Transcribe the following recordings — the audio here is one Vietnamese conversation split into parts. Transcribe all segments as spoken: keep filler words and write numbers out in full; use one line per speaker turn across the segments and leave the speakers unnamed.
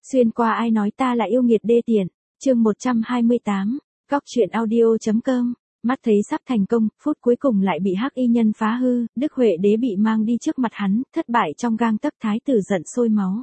Xuyên qua ai nói ta là yêu nghiệt đê tiện, chương một trăm hai mươi tám, góc truyện audio.com, mắt thấy sắp thành công, phút cuối cùng lại bị hắc y nhân phá hư, Đức Huệ Đế bị mang đi trước mặt hắn, thất bại trong gang tấc, thái tử giận sôi máu.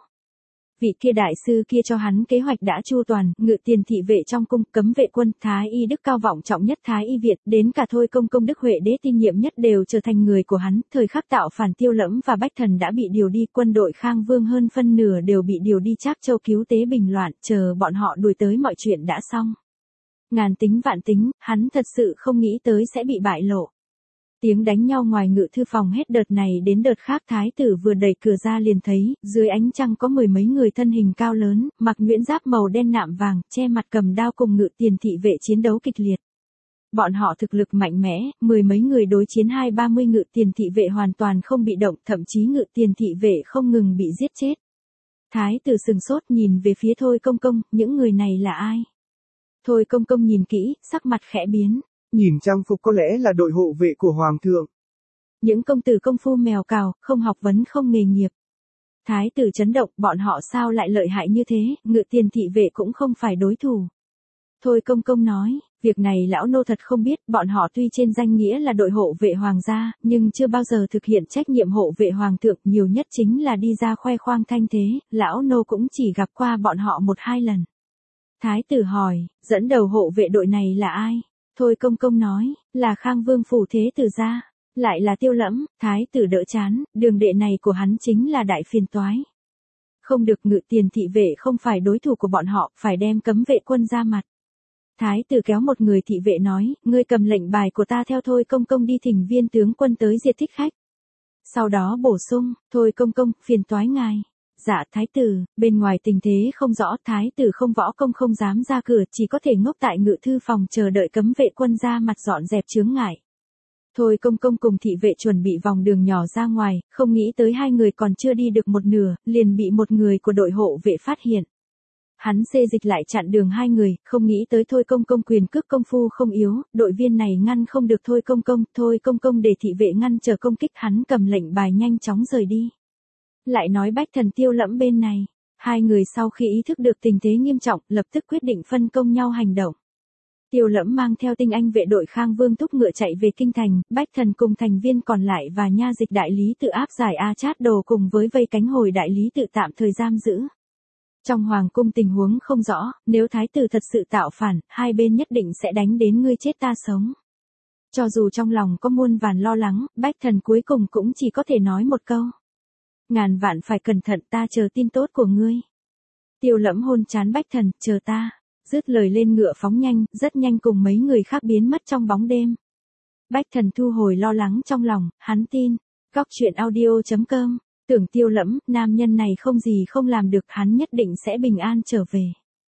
Vị kia đại sư kia cho hắn kế hoạch đã chu toàn, ngự tiền thị vệ trong cung, cấm vệ quân, thái y đức cao vọng trọng nhất thái y Việt, đến cả Thôi Công Công Đức Huệ Đế tin nhiệm nhất đều trở thành người của hắn, thời khắc tạo phản Tiêu Lẫm và Bách Thần đã bị điều đi, quân đội Khang Vương hơn phân nửa đều bị điều đi Trác Châu cứu tế bình loạn, chờ bọn họ đuổi tới mọi chuyện đã xong. Ngàn tính vạn tính, hắn thật sự không nghĩ tới sẽ bị bại lộ. Tiếng đánh nhau ngoài ngự thư phòng hết đợt này đến đợt khác, thái tử vừa đẩy cửa ra liền thấy, dưới ánh trăng có mười mấy người thân hình cao lớn, mặc nhuyễn giáp màu đen nạm vàng, che mặt cầm đao cùng ngự tiền thị vệ chiến đấu kịch liệt. Bọn họ thực lực mạnh mẽ, mười mấy người đối chiến hai ba mươi ngự tiền thị vệ hoàn toàn không bị động, thậm chí ngự tiền thị vệ không ngừng bị giết chết. Thái tử sừng sốt nhìn về phía Thôi Công Công, những người này là ai? Thôi Công Công nhìn kỹ, sắc mặt khẽ biến.
Nhìn trang phục có lẽ là đội hộ vệ của Hoàng thượng.
Những công tử công phu mèo cào, không học vấn không nghề nghiệp. Thái tử chấn động, bọn họ sao lại lợi hại như thế, ngự tiền thị vệ cũng không phải đối thủ. Thôi Công Công nói, việc này lão nô thật không biết, bọn họ tuy trên danh nghĩa là đội hộ vệ hoàng gia, nhưng chưa bao giờ thực hiện trách nhiệm hộ vệ hoàng thượng, nhiều nhất chính là đi ra khoe khoang thanh thế, lão nô cũng chỉ gặp qua bọn họ một hai lần. Thái tử hỏi, dẫn đầu hộ vệ đội này là ai? Thôi Công Công nói, là Khang Vương phủ thế tử gia, lại là Tiêu Lẫm. Thái tử đỡ chán, đường đệ này của hắn chính là đại phiền toái. Không được, ngự tiền thị vệ không phải đối thủ của bọn họ, phải đem cấm vệ quân ra mặt. Thái tử kéo một người thị vệ nói, ngươi cầm lệnh bài của ta theo Thôi Công Công đi thỉnh viên tướng quân tới diệt thích khách. Sau đó bổ sung, Thôi Công Công, phiền toái ngài. Dạ thái tử, bên ngoài tình thế không rõ, thái tử không võ công không dám ra cửa, chỉ có thể ngốc tại ngự thư phòng chờ đợi cấm vệ quân ra mặt dọn dẹp chướng ngại. Thôi Công Công cùng thị vệ chuẩn bị vòng đường nhỏ ra ngoài, không nghĩ tới hai người còn chưa đi được một nửa, liền bị một người của đội hộ vệ phát hiện. Hắn xê dịch lại chặn đường hai người, không nghĩ tới Thôi Công Công quyền cước công phu không yếu, đội viên này ngăn không được Thôi Công Công, Thôi Công Công để thị vệ ngăn chờ công kích, hắn cầm lệnh bài nhanh chóng rời đi. Lại nói Bách Thần Tiêu Lẫm bên này, hai người sau khi ý thức được tình thế nghiêm trọng, lập tức quyết định phân công nhau hành động. Tiêu Lẫm mang theo tinh anh vệ đội Khang Vương thúc ngựa chạy về kinh thành, Bách Thần cùng thành viên còn lại và nha dịch đại lý tự áp giải A Chát Đồ cùng với vây cánh hồi đại lý tự tạm thời giam giữ. Trong hoàng cung tình huống không rõ, nếu thái tử thật sự tạo phản, hai bên nhất định sẽ đánh đến ngươi chết ta sống. Cho dù trong lòng có muôn vàn lo lắng, Bách Thần cuối cùng cũng chỉ có thể nói một câu. Ngàn vạn phải cẩn thận, ta chờ tin tốt của ngươi. Tiêu Lẫm hôn chán Bách Thần, chờ ta. Dứt lời lên ngựa phóng nhanh, rất nhanh cùng mấy người khác biến mất trong bóng đêm. Bách Thần thu hồi lo lắng trong lòng, hắn tin. Góc truyện audio.com, tưởng Tiêu Lẫm, nam nhân này không gì không làm được, hắn nhất định sẽ bình an trở về.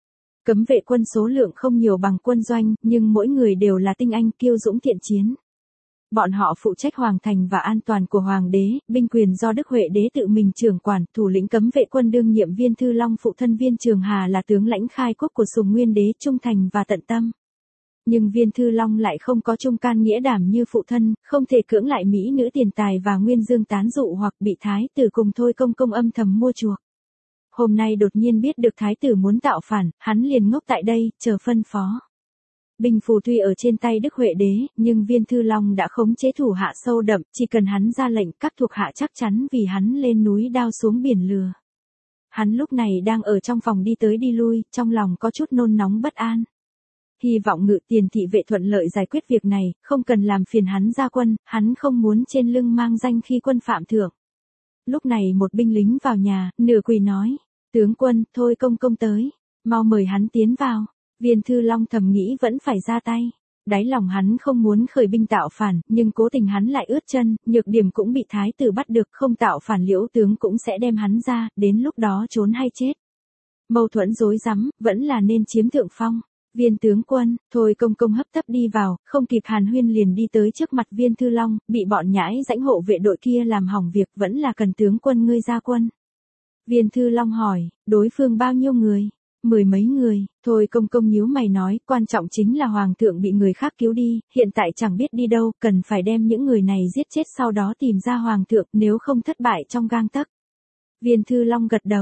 Cấm vệ quân số lượng không nhiều bằng quân doanh, nhưng mỗi người đều là tinh anh kiêu dũng thiện chiến. Bọn họ phụ trách hoàng thành và an toàn của hoàng đế, binh quyền do Đức Huệ Đế tự mình trưởng quản, thủ lĩnh cấm vệ quân đương nhiệm Viên Thư Long phụ thân Viên Trường Hà là tướng lãnh khai quốc của Sùng Nguyên Đế, trung thành và tận tâm. Nhưng Viên Thư Long lại không có trung can nghĩa đảm như phụ thân, không thể cưỡng lại mỹ nữ tiền tài và Nguyên Dương tán dụ hoặc bị thái tử cùng Thôi Công Công âm thầm mua chuộc. Hôm nay đột nhiên biết được thái tử muốn tạo phản, hắn liền ngốc tại đây, chờ phân phó. Binh phù tuy ở trên tay Đức Huệ Đế, nhưng Viên Thư Long đã khống chế thủ hạ sâu đậm, chỉ cần hắn ra lệnh, các thuộc hạ chắc chắn vì hắn lên núi đao xuống biển lừa. Hắn lúc này đang ở trong phòng đi tới đi lui, trong lòng có chút nôn nóng bất an. Hy vọng ngự tiền thị vệ thuận lợi giải quyết việc này, không cần làm phiền hắn ra quân, hắn không muốn trên lưng mang danh khi quân phạm thượng. Lúc này một binh lính vào nhà, nửa quỳ nói, tướng quân, Thôi Công Công tới, mau mời hắn tiến vào. Viên Thư Long thầm nghĩ vẫn phải ra tay. Đáy lòng hắn không muốn khởi binh tạo phản, nhưng cố tình hắn lại ướt chân, nhược điểm cũng bị thái tử bắt được, không tạo phản Liễu tướng cũng sẽ đem hắn ra, đến lúc đó trốn hay chết. Mâu thuẫn rối rắm, vẫn là nên chiếm thượng phong. Viên tướng quân, Thôi Công Công hấp tấp đi vào, không kịp hàn huyên liền đi tới trước mặt Viên Thư Long, bị bọn nhãi rãnh hộ vệ đội kia làm hỏng việc, vẫn là cần tướng quân ngươi ra quân. Viên Thư Long hỏi, đối phương bao nhiêu người? Mười mấy người. Thôi Công Công nhíu mày nói, quan trọng chính là hoàng thượng bị người khác cứu đi, hiện tại chẳng biết đi đâu, cần phải đem những người này giết chết sau đó tìm ra hoàng thượng, nếu không thất bại trong gang tấc. Viên Thư Long gật đầu,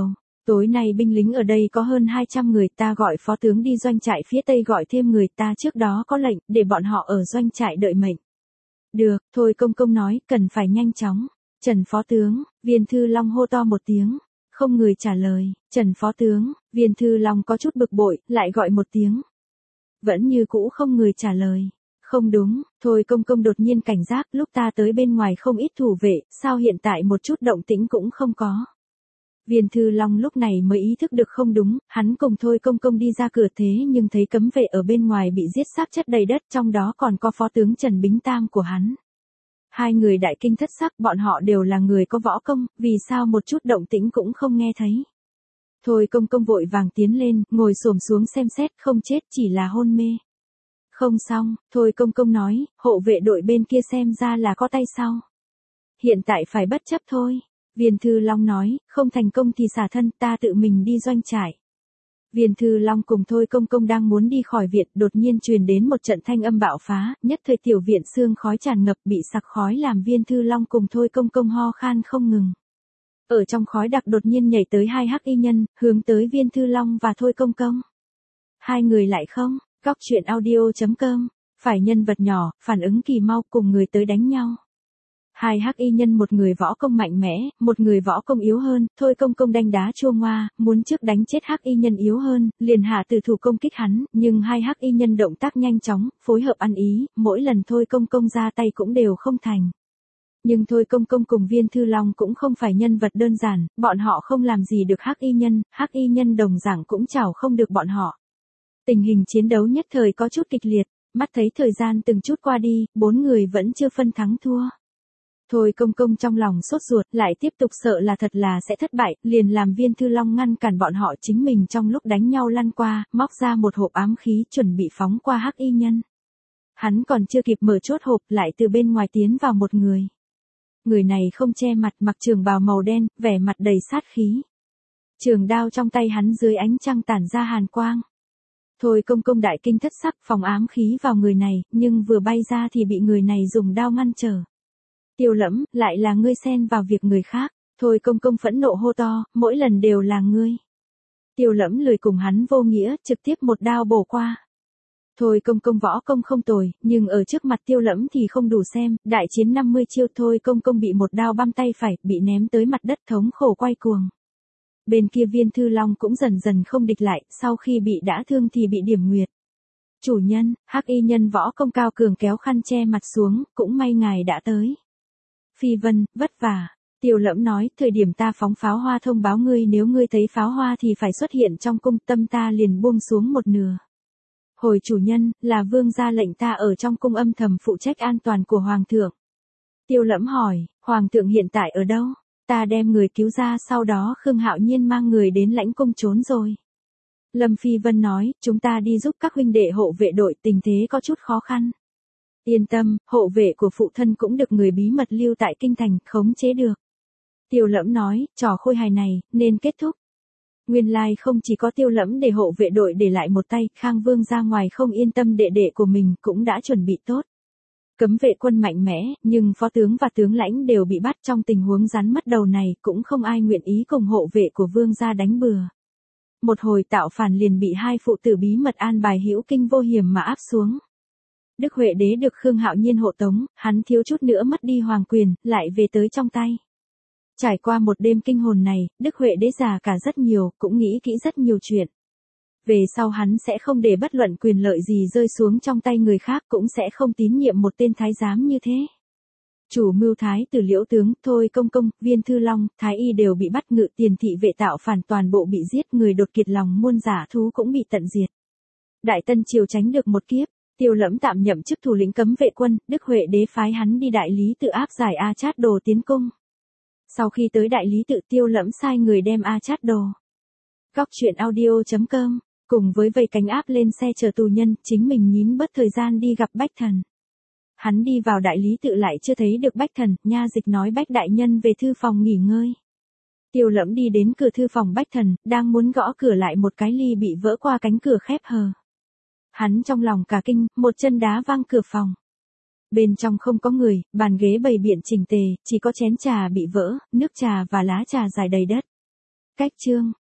Tối nay binh lính ở đây có hơn hai trăm người, ta gọi phó tướng đi doanh trại phía tây gọi thêm người, ta trước đó có lệnh, để bọn họ ở doanh trại đợi mệnh. Được, Thôi Công Công nói, cần phải nhanh chóng. Trần phó tướng, Viên Thư Long hô to một tiếng. Không người trả lời, Trần phó tướng, Viên Thư Long có chút bực bội, lại gọi một tiếng. Vẫn như cũ không người trả lời. Không đúng, Thôi Công Công đột nhiên cảnh giác, lúc ta tới bên ngoài không ít thủ vệ, sao hiện tại một chút động tĩnh cũng không có. Viên Thư Long lúc này mới ý thức được không đúng, hắn cùng Thôi Công Công đi ra cửa thế nhưng thấy cấm vệ ở bên ngoài bị giết xác chất đầy đất, trong đó còn có phó tướng Trần Bính Tam của hắn. Hai người đại kinh thất sắc, bọn họ đều là người có võ công, vì sao một chút động tĩnh cũng không nghe thấy. Thôi Công Công vội vàng tiến lên, ngồi xổm xuống xem xét, không chết, chỉ là hôn mê. Không xong, Thôi Công Công nói, hộ vệ đội bên kia xem ra là có tay sau. Hiện tại phải bất chấp thôi. Viên Thư Long nói, không thành công thì xả thân, ta tự mình đi doanh trại. Viên Thư Long cùng Thôi Công Công đang muốn đi khỏi viện, đột nhiên truyền đến một trận thanh âm bạo phá, nhất thời tiểu viện sương khói tràn ngập, bị sặc khói làm Viên Thư Long cùng Thôi Công Công ho khan không ngừng. Ở trong khói đặc đột nhiên nhảy tới hai hắc y nhân, hướng tới Viên Thư Long và Thôi Công Công. Hai người lại không, Cóc truyện audio chấm com, phải nhân vật nhỏ, phản ứng kỳ mau cùng người tới đánh nhau. Hai hắc y nhân, một người võ công mạnh mẽ, một người võ công yếu hơn, Thôi Công Công đánh đá chua ngoa, muốn trước đánh chết hắc y nhân yếu hơn, liền hạ tử thủ công kích hắn, nhưng hai hắc y nhân động tác nhanh chóng, phối hợp ăn ý, mỗi lần Thôi Công Công ra tay cũng đều không thành. Nhưng Thôi Công Công cùng Viên Thư Long cũng không phải nhân vật đơn giản, bọn họ không làm gì được hắc y nhân, hắc y nhân đồng dạng cũng chảo không được bọn họ. Tình hình chiến đấu nhất thời có chút kịch liệt, mắt thấy thời gian từng chút qua đi, bốn người vẫn chưa phân thắng thua. Thôi Công Công trong lòng sốt ruột, lại tiếp tục sợ là thật là sẽ thất bại, liền làm Viên Thư Long ngăn cản bọn họ, chính mình trong lúc đánh nhau lăn qua, móc ra một hộp ám khí chuẩn bị phóng qua hắc y nhân. Hắn còn chưa kịp mở chốt hộp, lại từ bên ngoài tiến vào một người. Người này không che mặt, mặc trường bào màu đen, vẻ mặt đầy sát khí. Trường đao trong tay hắn dưới ánh trăng tản ra hàn quang. Thôi Công Công đại kinh thất sắc, phóng ám khí vào người này, nhưng vừa bay ra thì bị người này dùng đao ngăn trở. Tiêu Lẫm, lại là ngươi xen vào việc người khác. Thôi Công Công phẫn nộ hô to, mỗi lần đều là ngươi. Tiêu Lẫm lười cùng hắn vô nghĩa, trực tiếp một đao bổ qua. Thôi Công Công võ công không tồi, nhưng ở trước mặt Tiêu Lẫm thì không đủ xem, đại chiến năm mươi chiêu, Thôi Công Công bị một đao băm tay phải, bị ném tới mặt đất, thống khổ quay cuồng. Bên kia Viên Thư Long cũng dần dần không địch lại, sau khi bị đã thương thì bị điểm nguyệt. Chủ nhân, hắc y nhân võ công cao cường kéo khăn che mặt xuống, cũng may ngài đã tới. Phi Vân, vất vả. Tiêu Lẫm nói, thời điểm ta phóng pháo hoa thông báo ngươi, nếu ngươi thấy pháo hoa thì phải xuất hiện trong cung, tâm ta liền buông xuống một nửa. Hồi chủ nhân, là vương gia lệnh ta ở trong cung âm thầm phụ trách an toàn của hoàng thượng. Tiêu Lẫm hỏi, hoàng thượng hiện tại ở đâu? Ta đem người cứu ra, sau đó Khương Hạo Nhiên mang người đến lãnh cung trốn rồi. Lâm Phi Vân nói, chúng ta đi giúp các huynh đệ hộ vệ đội, tình thế có chút khó khăn. Yên tâm, hộ vệ của phụ thân cũng được người bí mật lưu tại kinh thành, khống chế được. Tiêu Lẫm nói, trò khôi hài này, nên kết thúc. Nguyên lai like không chỉ có Tiêu Lẫm để hộ vệ đội để lại một tay, Khang Vương ra ngoài không yên tâm đệ đệ của mình, cũng đã chuẩn bị tốt. Cấm vệ quân mạnh mẽ, nhưng phó tướng và tướng lãnh đều bị bắt, trong tình huống rắn mất đầu này, cũng không ai nguyện ý cùng hộ vệ của vương gia đánh bừa. Một hồi tạo phản liền bị hai phụ tử bí mật an bài hữu kinh vô hiểm mà áp xuống. Đức Huệ Đế được Khương Hạo Nhiên hộ tống, hắn thiếu chút nữa mất đi hoàng quyền, lại về tới trong tay. Trải qua một đêm kinh hồn này, Đức Huệ Đế già cả rất nhiều, cũng nghĩ kỹ rất nhiều chuyện. Về sau hắn sẽ không để bất luận quyền lợi gì rơi xuống trong tay người khác, cũng sẽ không tín nhiệm một tên thái giám như thế. Chủ mưu thái tử Liễu tướng, Thôi Công Công, Viên Thư Long, Thái Y đều bị bắt, ngự tiền thị vệ tạo phản toàn bộ bị giết, người đột kiệt lòng muôn giả thú cũng bị tận diệt. Đại Tân Triều tránh được một kiếp, Tiêu Lẫm tạm nhậm chức thủ lĩnh cấm vệ quân, Đức Huệ Đế phái hắn đi đại lý tự áp giải A Chát Đồ tiến cung. Sau khi tới đại lý tự, Tiêu Lẫm sai người đem A Chát Đồ. Cóc truyện audio chấm com, cùng với vây cánh áp lên xe chờ tù nhân, chính mình nhín bớt thời gian đi gặp Bách Thần. Hắn đi vào đại lý tự lại chưa thấy được Bách Thần, nha dịch nói Bách đại nhân về thư phòng nghỉ ngơi. Tiêu Lẫm đi đến cửa thư phòng Bách Thần, đang muốn gõ cửa lại một cái ly bị vỡ qua cánh cửa khép hờ. Hắn trong lòng cả kinh, một chân đá văng cửa phòng. Bên trong không có người, bàn ghế bày biện chỉnh tề, chỉ có chén trà bị vỡ, nước trà và lá trà rải đầy đất. Cách chương,